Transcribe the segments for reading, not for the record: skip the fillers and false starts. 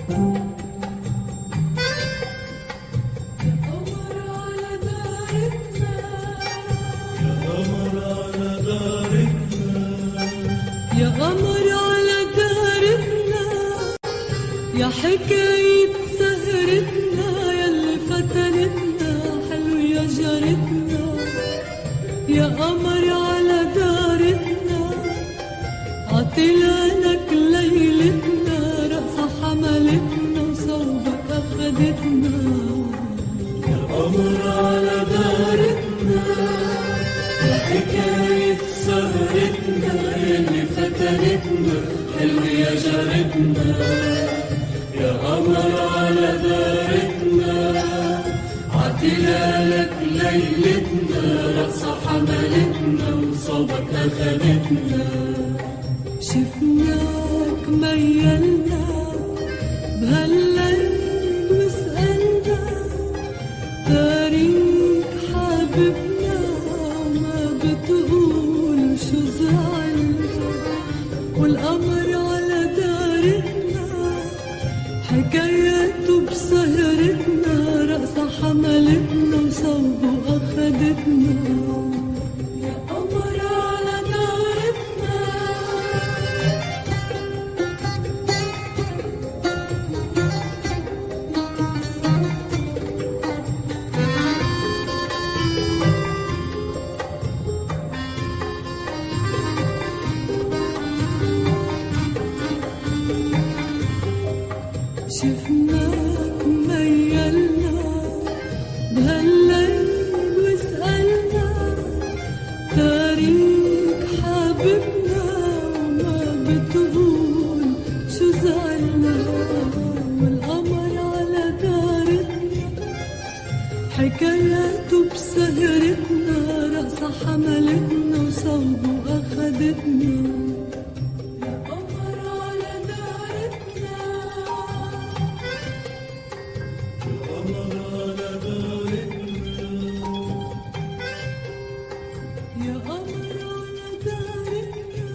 يا قمر على دارتنا، يا حكاية سهرتنا، ياللي فتنتنا حلو يا جارتنا. يا قمر على دارتنا، عطلانك ليلتنا، رقصة حملتنا وصوبك أخدتنا. يا قمر على دارتنا، يا حكاية سهرتنا، ياللي فتنتنا حلو يا جارتنا. يا قمر على دارتنا، عطلالك ليلتنا، رقصة حملتنا وصوبك أخدتنا. شفناك ميلنا بهالليل وسألنا، تاريخ حبيبنا وما بتقول شو زعلنا. والقمر على دارتنا، حكاياته بسهرتنا، رقصة حملتنا وصوبه أخدتنا. يا قمر على دارتنا، شفناك ميلنا بهالليل وسألنا، تاريخ حبيبنا وما بتقول شو زعلنا. والقمر على دارتنا، حكاياته بسهرتنا، رقصة حملتنا وصوبه أخدتنا. يا قمر على دارتنا، يا قمر على دارتنا، يا قمر على دارتنا.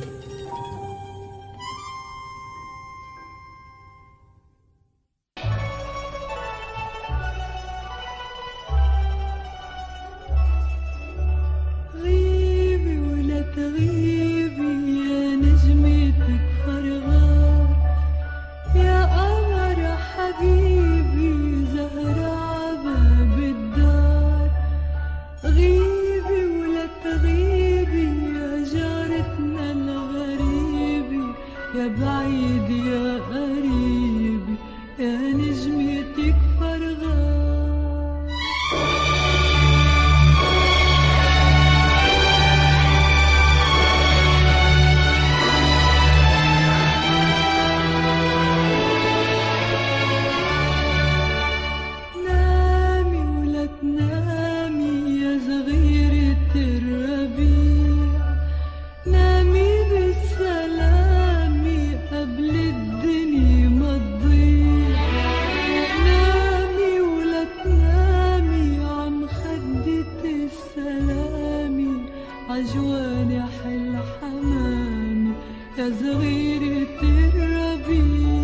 غيبي ولا تغيبي يا نجمتك فرغان، يا قمر حبيبي زهرة عباب الدار. غيبي ولا تغيبي يا جارتنا الغريبة، يا بعيد يا قريبي يا نجمتك فرغان. نامي ولا تنامي يا صغيرة الربيع، نامي بالسلام قبل الدنيا ما تضيع. نامي ولا تنامي عم خدة السلام، عجوانح الحمام يا صغيرة الربيع.